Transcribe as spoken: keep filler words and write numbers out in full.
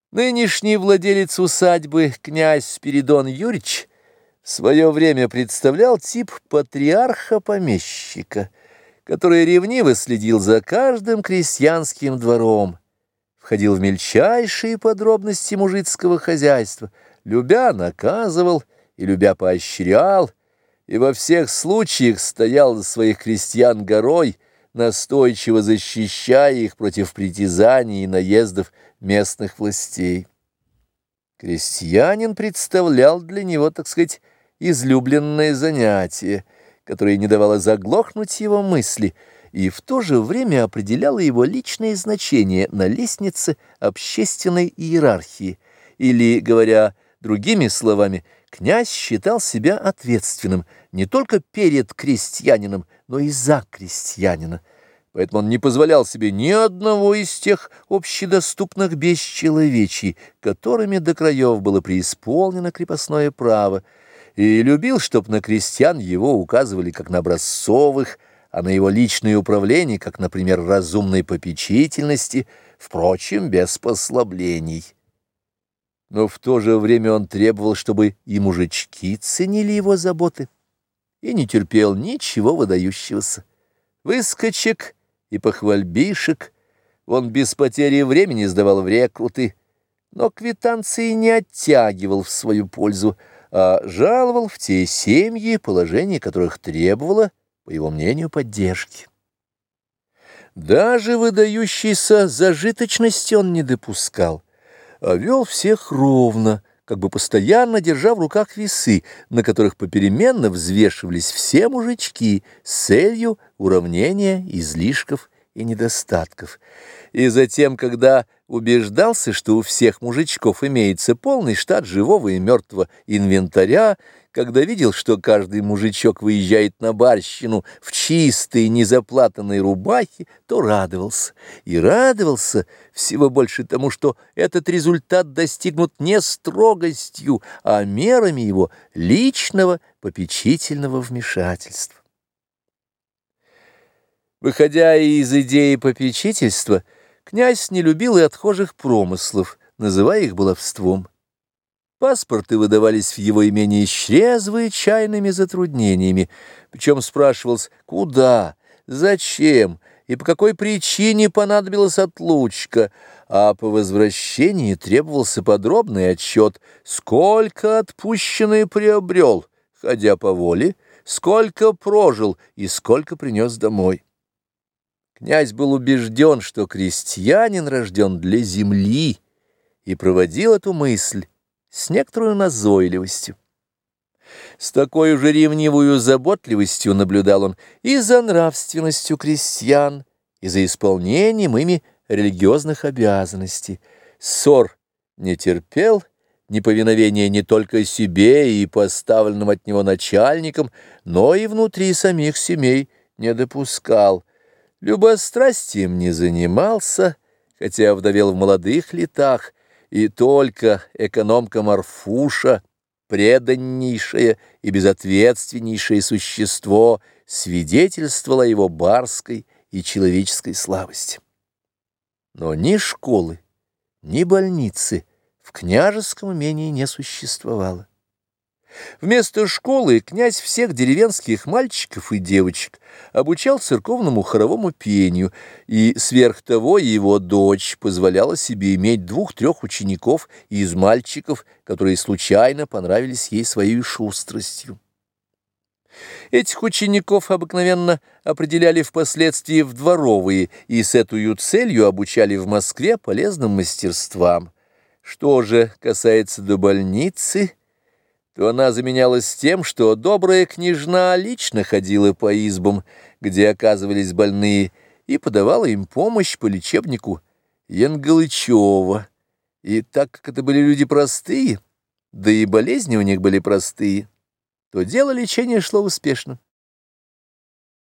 Нынешний владелец усадьбы, князь Спиридон Юрьевич, в свое время представлял тип патриарха-помещика, который ревниво следил за каждым крестьянским двором, входил в мельчайшие подробности мужицкого хозяйства, любя наказывал и любя поощрял, и во всех случаях стоял за своих крестьян горой, настойчиво защищая их против притязаний и наездов местных властей. Крестьянин представлял для него, так сказать, излюбленное занятие, которое не давало заглохнуть его мысли и в то же время определяло его личное значение на лестнице общественной иерархии, или, говоря другими словами, князь считал себя ответственным не только перед крестьянином, но и за крестьянина. Поэтому он не позволял себе ни одного из тех общедоступных бесчеловечий, которыми до краев было преисполнено крепостное право, и любил, чтоб на крестьян его указывали как на образцовых, а на его личное управление, как, например, разумной попечительности, впрочем, без послаблений. Но в то же время он требовал, чтобы и мужички ценили его заботы, и не терпел ничего выдающегося. Выскочек и похвальбишек он без потери времени сдавал в рекруты, но квитанции не оттягивал в свою пользу, а жаловал в те семьи, положение которых требовало, по его мнению, поддержки. Даже выдающейся зажиточности он не допускал, а вел всех ровно, как бы постоянно держа в руках весы, на которых попеременно взвешивались все мужички с целью уравнения излишков и недостатков. И затем, когда убеждался, что у всех мужичков имеется полный штат живого и мертвого инвентаря, когда видел, что каждый мужичок выезжает на барщину в чистой незаплатанной рубахе, то радовался. И радовался всего больше тому, что этот результат достигнут не строгостью, а мерами его личного попечительного вмешательства. Выходя из идеи попечительства, князь не любил и отхожих промыслов, называя их баловством. Паспорты выдавались в его имении с чрезвычайными затруднениями, причем спрашивалось, куда, зачем и по какой причине понадобилась отлучка, а по возвращении требовался подробный отчет, сколько отпущенный приобрел, ходя по воле, сколько прожил и сколько принес домой. Князь был убежден, что крестьянин рожден для земли, и проводил эту мысль с некоторой назойливостью. С такой же ревнивую заботливостью наблюдал он и за нравственностью крестьян, и за исполнением ими религиозных обязанностей. Ссор не терпел, неповиновения не только себе и поставленным от него начальникам, но и внутри самих семей не допускал. Любострастием не занимался, хотя вдовел в молодых летах, и только экономка Марфуша, преданнейшее и безответственнейшее существо, свидетельствовало о его барской и человеческой слабости. Но ни школы, ни больницы в княжеском имении не существовало. Вместо школы князь всех деревенских мальчиков и девочек обучал церковному хоровому пению, и сверх того его дочь позволяла себе иметь двух-трех учеников из мальчиков, которые случайно понравились ей своей шустростью. Этих учеников обыкновенно определяли впоследствии в дворовые и с этой целью обучали в Москве полезным мастерствам. Что же касается до больницы, то она заменялась тем, что добрая княжна лично ходила по избам, где оказывались больные, и подавала им помощь по лечебнику Янгалычева. И так как это были люди простые, да и болезни у них были простые, то дело лечения шло успешно.